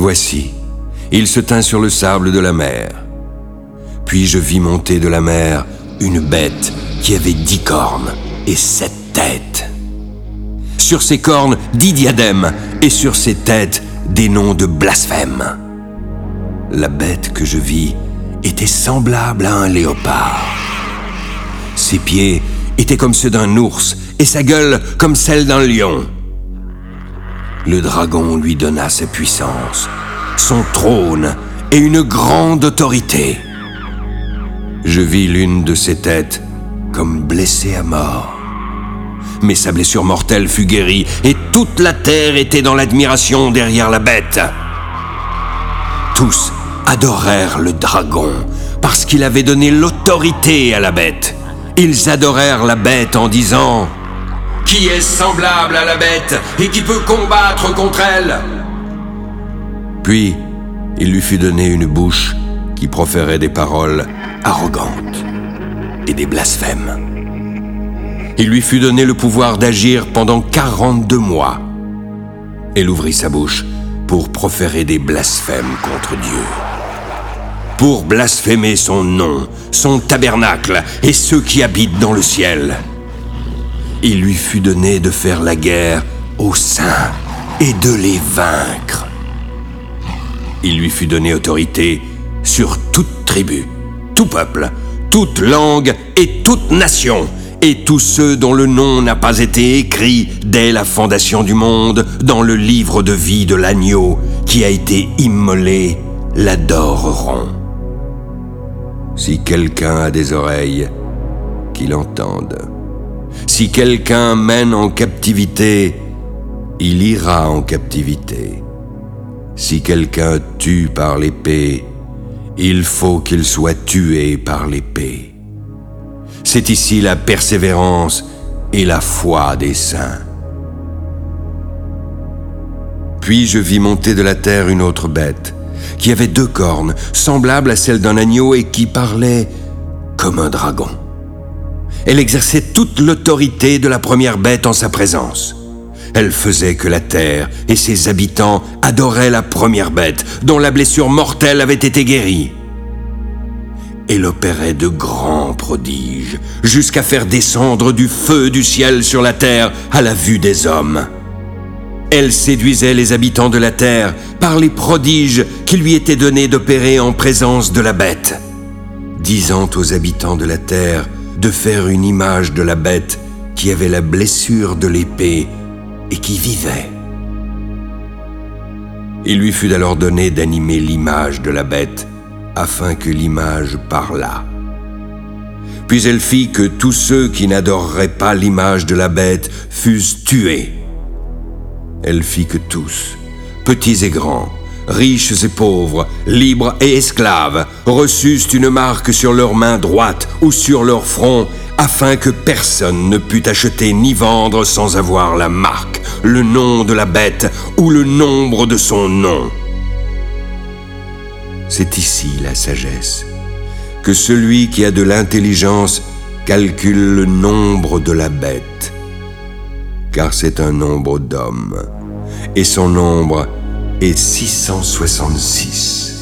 Voici, il se tint sur le sable de la mer. Puis je vis monter de la mer une bête qui avait 10 cornes et 7 têtes. Sur ses cornes 10 diadèmes et sur ses têtes des noms de blasphème. La bête que je vis était semblable à un léopard. Ses pieds étaient comme ceux d'un ours et sa gueule comme celle d'un lion. Le dragon lui donna sa puissance, son trône et une grande autorité. Je vis l'une de ses têtes comme blessée à mort. Mais sa blessure mortelle fut guérie et toute la terre était dans l'admiration derrière la bête. Tous adorèrent le dragon parce qu'il avait donné l'autorité à la bête. Ils adorèrent la bête en disant: « Qui est semblable à la bête et qui peut combattre contre elle ?» Puis, il lui fut donné une bouche qui proférait des paroles arrogantes et des blasphèmes. Il lui fut donné le pouvoir d'agir pendant 42 mois. Elle ouvrit sa bouche pour proférer des blasphèmes contre Dieu, pour blasphémer son nom, son tabernacle et ceux qui habitent dans le ciel. Il lui fut donné de faire la guerre aux saints et de les vaincre. Il lui fut donné autorité sur toute tribu, tout peuple, toute langue et toute nation, et tous ceux dont le nom n'a pas été écrit dès la fondation du monde dans le livre de vie de l'agneau qui a été immolé l'adoreront. Si quelqu'un a des oreilles, qu'il entende. Si quelqu'un mène en captivité, il ira en captivité. Si quelqu'un tue par l'épée, il faut qu'il soit tué par l'épée. C'est ici la persévérance et la foi des saints. Puis je vis monter de la terre une autre bête, qui avait 2 cornes, semblable à celle d'un agneau et qui parlait comme un dragon. Elle exerçait toute l'autorité de la première bête en sa présence. Elle faisait que la terre et ses habitants adoraient la première bête, dont la blessure mortelle avait été guérie. Elle opérait de grands prodiges, jusqu'à faire descendre du feu du ciel sur la terre à la vue des hommes. Elle séduisait les habitants de la terre par les prodiges qui lui étaient donnés d'opérer en présence de la bête, disant aux habitants de la terre de faire une image de la bête qui avait la blessure de l'épée et qui vivait. Il lui fut alors donné d'animer l'image de la bête, afin que l'image parlât. Puis elle fit que tous ceux qui n'adoreraient pas l'image de la bête fussent tués. Elle fit que tous, petits et grands, riches et pauvres, libres et esclaves, reçussent une marque sur leur main droite ou sur leur front, afin que personne ne pût acheter ni vendre sans avoir la marque, le nom de la bête ou le nombre de son nom. C'est ici la sagesse, que celui qui a de l'intelligence calcule le nombre de la bête, car c'est un nombre d'hommes, et son nombre est 666.